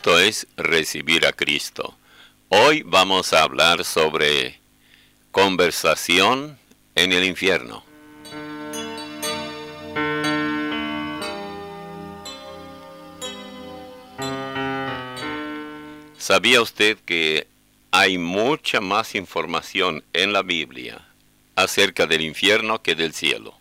Esto es Recibir a Cristo. Hoy vamos a hablar sobre conversación en el infierno. ¿Sabía usted que hay mucha más información en la Biblia acerca del infierno que del cielo?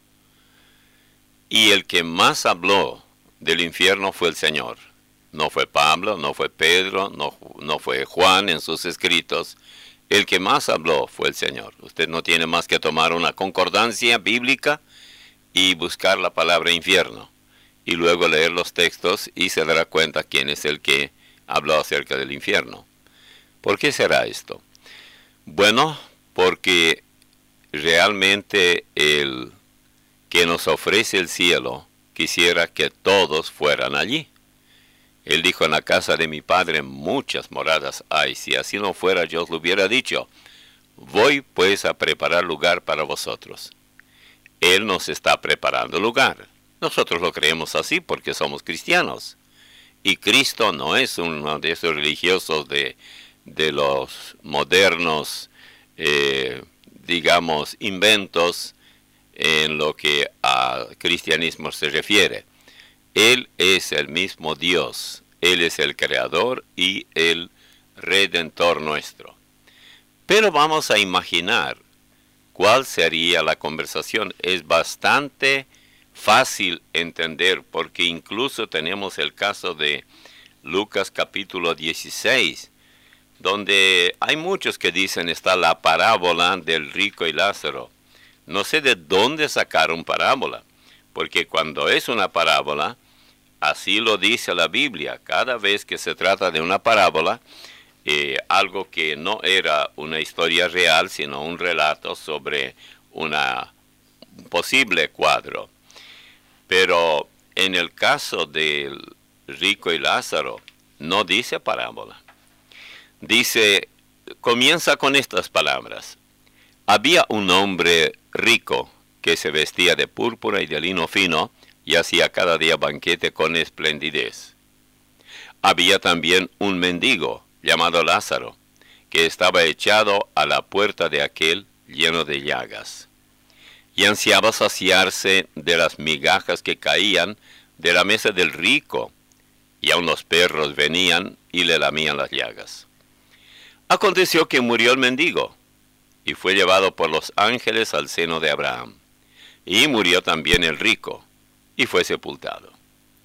Y el que más habló del infierno fue el Señor. No fue Pablo, no fue Pedro, no fue Juan en sus escritos. El que más habló fue el Señor. Usted no tiene más que tomar una concordancia bíblica y buscar la palabra infierno. Y luego leer los textos y se dará cuenta quién es el que habló acerca del infierno. ¿Por qué será esto? Bueno, porque realmente el que nos ofrece el cielo quisiera que todos fueran allí. Él dijo: en la casa de mi Padre muchas moradas hay. Si así no fuera, yo os lo hubiera dicho. Voy pues a preparar lugar para vosotros. Él nos está preparando lugar. Nosotros lo creemos así porque somos cristianos. Y Cristo no es uno de esos religiosos de los modernos, digamos, inventos en lo que a cristianismo se refiere. Él es el mismo Dios. Él es el Creador y el Redentor nuestro. Pero vamos a imaginar cuál sería la conversación. Es bastante fácil entender porque incluso tenemos el caso de Lucas capítulo 16, donde hay muchos que dicen está la parábola del rico y Lázaro. No sé de dónde sacaron parábola, porque cuando es una parábola, así lo dice la Biblia. Cada vez que se trata de una parábola, algo que no era una historia real, sino un relato sobre un posible cuadro. Pero en el caso del rico y Lázaro, no dice parábola. Comienza con estas palabras. Había un hombre rico que se vestía de púrpura y de lino fino y hacía cada día banquete con esplendidez. Había también un mendigo llamado Lázaro, que estaba echado a la puerta de aquel lleno de llagas, y ansiaba saciarse de las migajas que caían de la mesa del rico, y aun los perros venían y le lamían las llagas. Aconteció que murió el mendigo, y fue llevado por los ángeles al seno de Abraham. Y murió también el rico, y fue sepultado.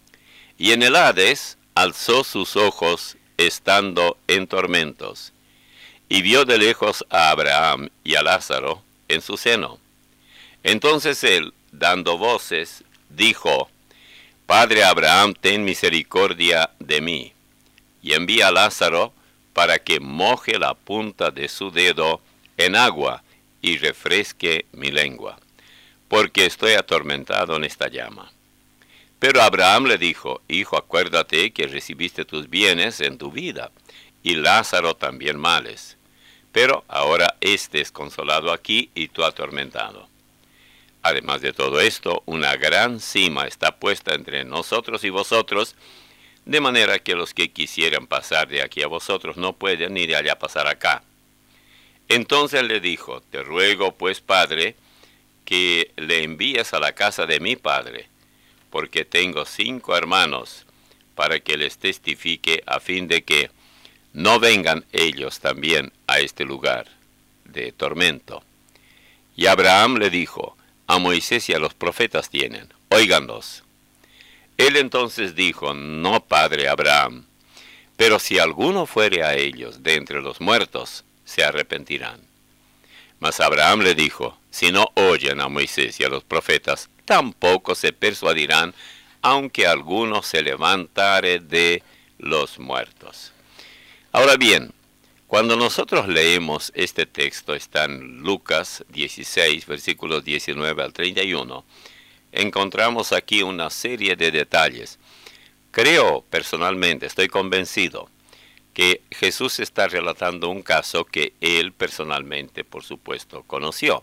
Y en el Hades alzó sus ojos estando en tormentos, y vio de lejos a Abraham y a Lázaro en su seno. Entonces él, dando voces, dijo: Padre Abraham, ten misericordia de mí, y envía a Lázaro para que moje la punta de su dedo en agua y refresque mi lengua, porque estoy atormentado en esta llama. Pero Abraham le dijo: Hijo, acuérdate que recibiste tus bienes en tu vida, y Lázaro también males. Pero ahora éste es consolado aquí y tú atormentado. Además de todo esto, una gran sima está puesta entre nosotros y vosotros, de manera que los que quisieran pasar de aquí a vosotros no pueden, ni de allá pasar acá. Entonces le dijo: Te ruego pues, Padre, que le envíes a la casa de mi padre, porque tengo 5 hermanos, para que les testifique a fin de que no vengan ellos también a este lugar de tormento. Y Abraham le dijo: A Moisés y a los profetas tienen, óiganlos. Él entonces dijo: No, padre Abraham, pero si alguno fuere a ellos de entre los muertos, se arrepentirán. Mas Abraham le dijo: Si no oyen a Moisés y a los profetas, tampoco se persuadirán, aunque alguno se levantare de los muertos. Ahora bien, cuando nosotros leemos este texto, está en Lucas 16, versículos 19 al 31, encontramos aquí una serie de detalles. Creo personalmente, estoy convencido, que Jesús está relatando un caso que él personalmente, por supuesto, conoció.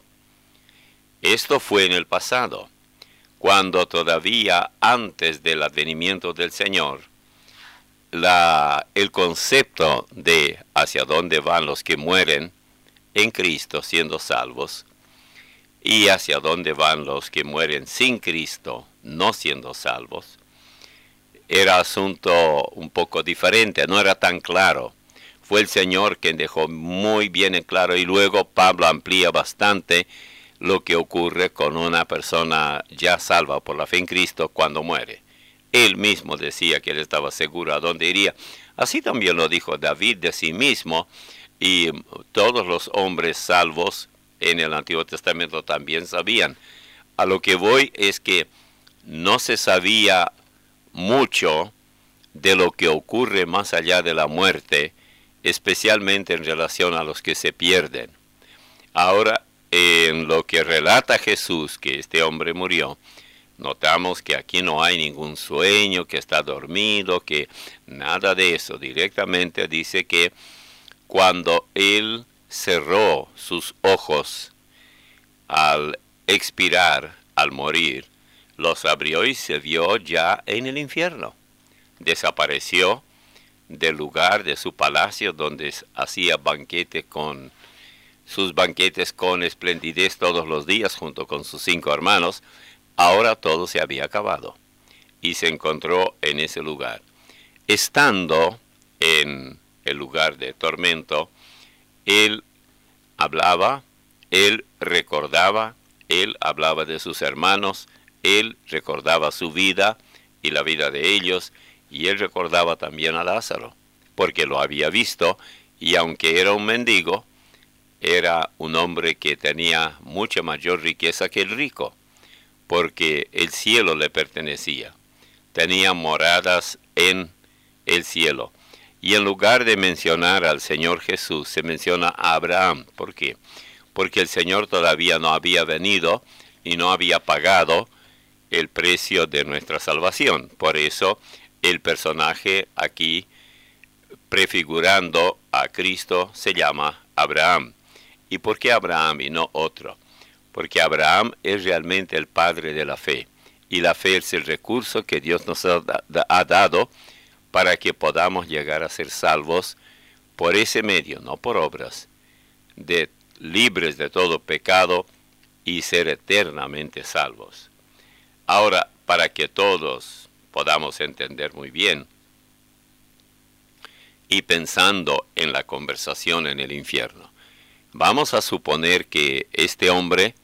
Esto fue en el pasado, cuando todavía antes del advenimiento del Señor, el concepto de hacia dónde van los que mueren en Cristo siendo salvos y hacia dónde van los que mueren sin Cristo no siendo salvos, era asunto un poco diferente, no era tan claro. Fue el Señor quien dejó muy bien en claro, y luego Pablo amplía bastante lo que ocurre con una persona ya salva por la fe en Cristo cuando muere. Él mismo decía que él estaba seguro a dónde iría. Así también lo dijo David de sí mismo, y todos los hombres salvos en el Antiguo Testamento también sabían. A lo que voy es que no se sabía mucho de lo que ocurre más allá de la muerte, especialmente en relación a los que se pierden. Ahora, en lo que relata Jesús, que este hombre murió, notamos que aquí no hay ningún sueño, que está dormido, que nada de eso. Directamente dice que cuando él cerró sus ojos al expirar, al morir, los abrió y se vio ya en el infierno. Desapareció del lugar de su palacio donde hacía sus banquetes con esplendidez todos los días junto con sus 5 hermanos. Ahora todo se había acabado y se encontró en ese lugar. Estando en el lugar de tormento, él hablaba, él recordaba, él hablaba de sus hermanos, él recordaba su vida y la vida de ellos, y él recordaba también a Lázaro, porque lo había visto, y aunque era un mendigo, era un hombre que tenía mucha mayor riqueza que el rico, porque el cielo le pertenecía. Tenía moradas en el cielo. Y en lugar de mencionar al Señor Jesús, se menciona a Abraham. ¿Por qué? Porque el Señor todavía no había venido y no había pagado el precio de nuestra salvación. Por eso el personaje aquí prefigurando a Cristo se llama Abraham. ¿Y por qué Abraham y no otro? Porque Abraham es realmente el padre de la fe. Y la fe es el recurso que Dios nos ha dado para que podamos llegar a ser salvos por ese medio, no por obras, libres de todo pecado y ser eternamente salvos. Ahora, para que todos podamos entender muy bien, y pensando en la conversación en el infierno, vamos a suponer que este hombre,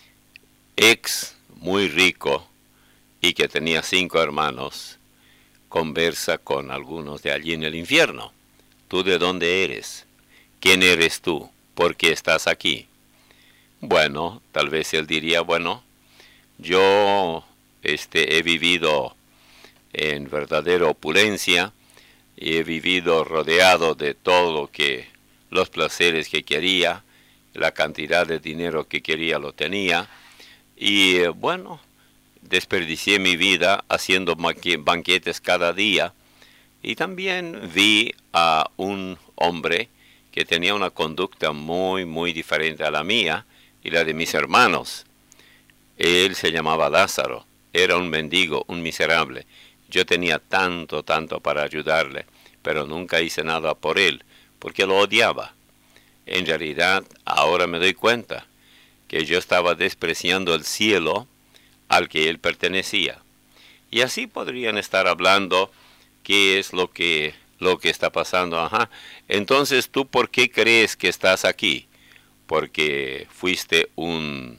muy rico y que tenía 5 hermanos, conversa con algunos de allí en el infierno. ¿Tú de dónde eres? ¿Quién eres tú? ¿Por qué estás aquí? Bueno, tal vez él diría, bueno, yo he vivido en verdadera opulencia y he vivido rodeado de todo los placeres que quería, la cantidad de dinero que quería lo tenía, y bueno, desperdicié mi vida haciendo banquetes cada día, y también vi a un hombre que tenía una conducta muy, muy diferente a la mía y la de mis hermanos. Él se llamaba Lázaro, era un mendigo, un miserable. Yo tenía tanto para ayudarle, pero nunca hice nada por él, porque lo odiaba. En realidad, ahora me doy cuenta que yo estaba despreciando el cielo al que él pertenecía. Y así podrían estar hablando qué es lo que está pasando. Ajá. Entonces, ¿tú por qué crees que estás aquí? Porque fuiste un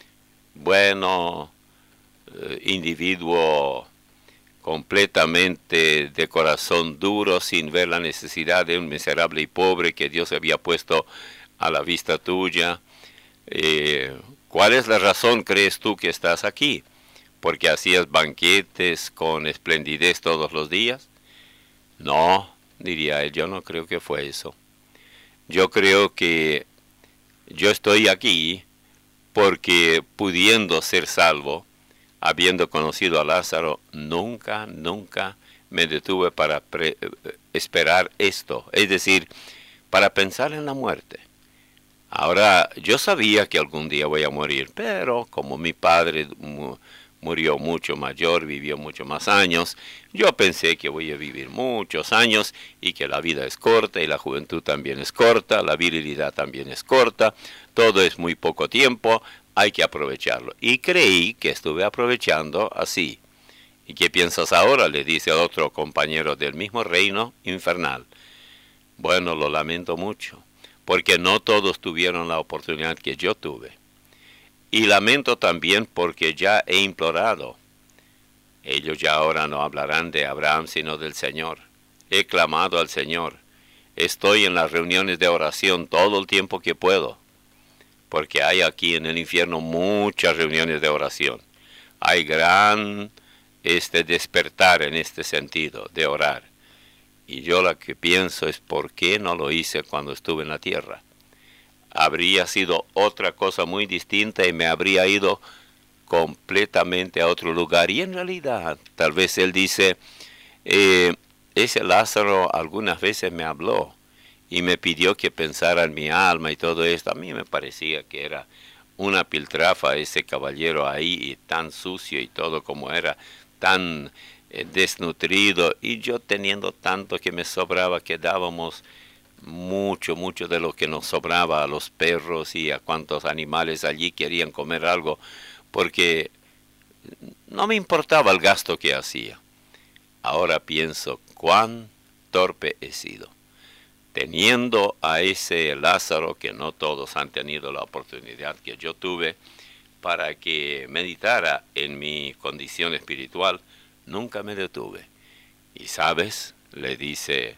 individuo completamente de corazón duro, sin ver la necesidad de un miserable y pobre que Dios había puesto a la vista tuya. ¿Cuál es la razón, crees tú, que estás aquí? ¿Porque hacías banquetes con esplendidez todos los días? No, diría él, yo no creo que fue eso. Yo creo que yo estoy aquí porque, pudiendo ser salvo, habiendo conocido a Lázaro, nunca me detuve para esperar esto, es decir, para pensar en la muerte. Ahora, yo sabía que algún día voy a morir, pero como mi padre murió mucho mayor, vivió mucho más años. Yo pensé que voy a vivir muchos años y que la vida es corta y la juventud también es corta, la virilidad también es corta, todo es muy poco tiempo, hay que aprovecharlo. Y creí que estuve aprovechando así. ¿Y qué piensas ahora?, le dice a otro compañero del mismo reino infernal. Bueno, lo lamento mucho, porque no todos tuvieron la oportunidad que yo tuve. Y lamento también porque ya he implorado. Ellos ya ahora no hablarán de Abraham, sino del Señor. He clamado al Señor. Estoy en las reuniones de oración todo el tiempo que puedo, porque hay aquí en el infierno muchas reuniones de oración. Hay gran despertar en este sentido, de orar. Y yo lo que pienso es por qué no lo hice cuando estuve en la tierra. Habría sido otra cosa muy distinta y me habría ido completamente a otro lugar. Y en realidad, tal vez él dice, ese Lázaro algunas veces me habló y me pidió que pensara en mi alma y todo esto. A mí me parecía que era una piltrafa ese caballero ahí, y tan sucio y todo como era, tan desnutrido, y yo teniendo tanto que me sobraba, que dábamos mucho de lo que nos sobraba a los perros y a cuantos animales allí querían comer algo, porque no me importaba el gasto que hacía. Ahora pienso cuán torpe he sido, teniendo a ese Lázaro, que no todos han tenido la oportunidad que yo tuve, para que meditara en mi condición espiritual. Nunca me detuve. Y sabes, le dice,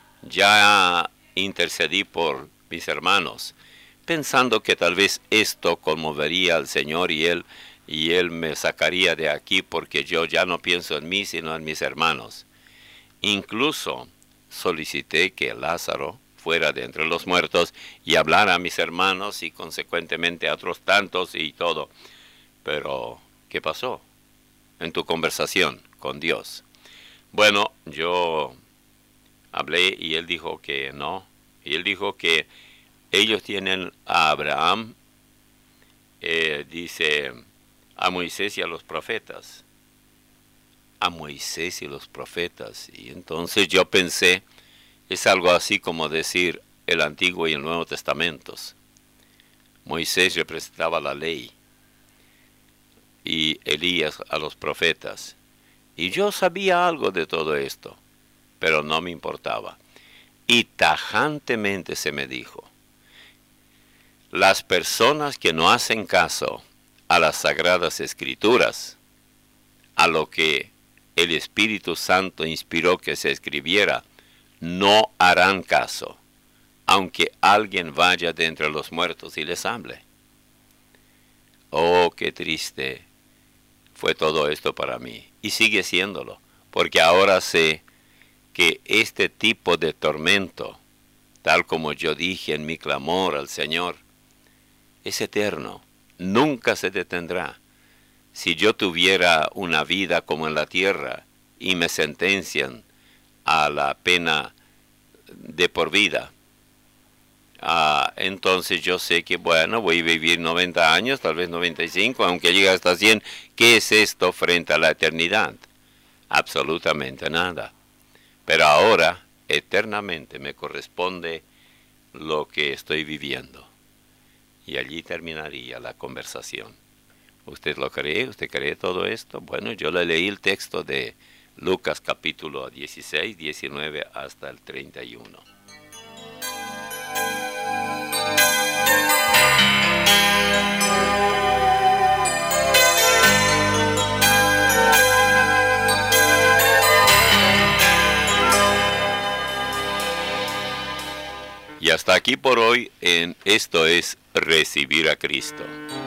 ya intercedí por mis hermanos, pensando que tal vez esto conmovería al Señor y él me sacaría de aquí, porque yo ya no pienso en mí, sino en mis hermanos. Incluso solicité que Lázaro fuera de entre los muertos y hablara a mis hermanos y consecuentemente a otros tantos y todo. Pero, ¿qué pasó en tu conversación con Dios? Bueno, yo hablé y él dijo que no. Y él dijo que ellos tienen a Abraham, dice, a Moisés y a los profetas. A Moisés y los profetas. Y entonces yo pensé, es algo así como decir el Antiguo y el Nuevo Testamentos. Moisés representaba la ley y Elías a los profetas. Y yo sabía algo de todo esto, pero no me importaba. Y tajantemente se me dijo, las personas que no hacen caso a las Sagradas Escrituras, a lo que el Espíritu Santo inspiró que se escribiera, no harán caso, aunque alguien vaya de entre los muertos y les hable. Oh, qué triste fue todo esto para mí, y sigue siéndolo, porque ahora sé que este tipo de tormento, tal como yo dije en mi clamor al Señor, es eterno, nunca se detendrá. Si yo tuviera una vida como en la tierra y me sentencian a la pena de por vida, entonces yo sé que, bueno, voy a vivir 90 años, tal vez 95, aunque llegue hasta 100. ¿Qué es esto frente a la eternidad? Absolutamente nada. Pero ahora, eternamente, me corresponde lo que estoy viviendo. Y allí terminaría la conversación. ¿Usted lo cree? ¿Usted cree todo esto? Bueno, yo le leí el texto de Lucas capítulo 16, 19 hasta el 31. Y hasta aquí por hoy en Esto es Recibir a Cristo.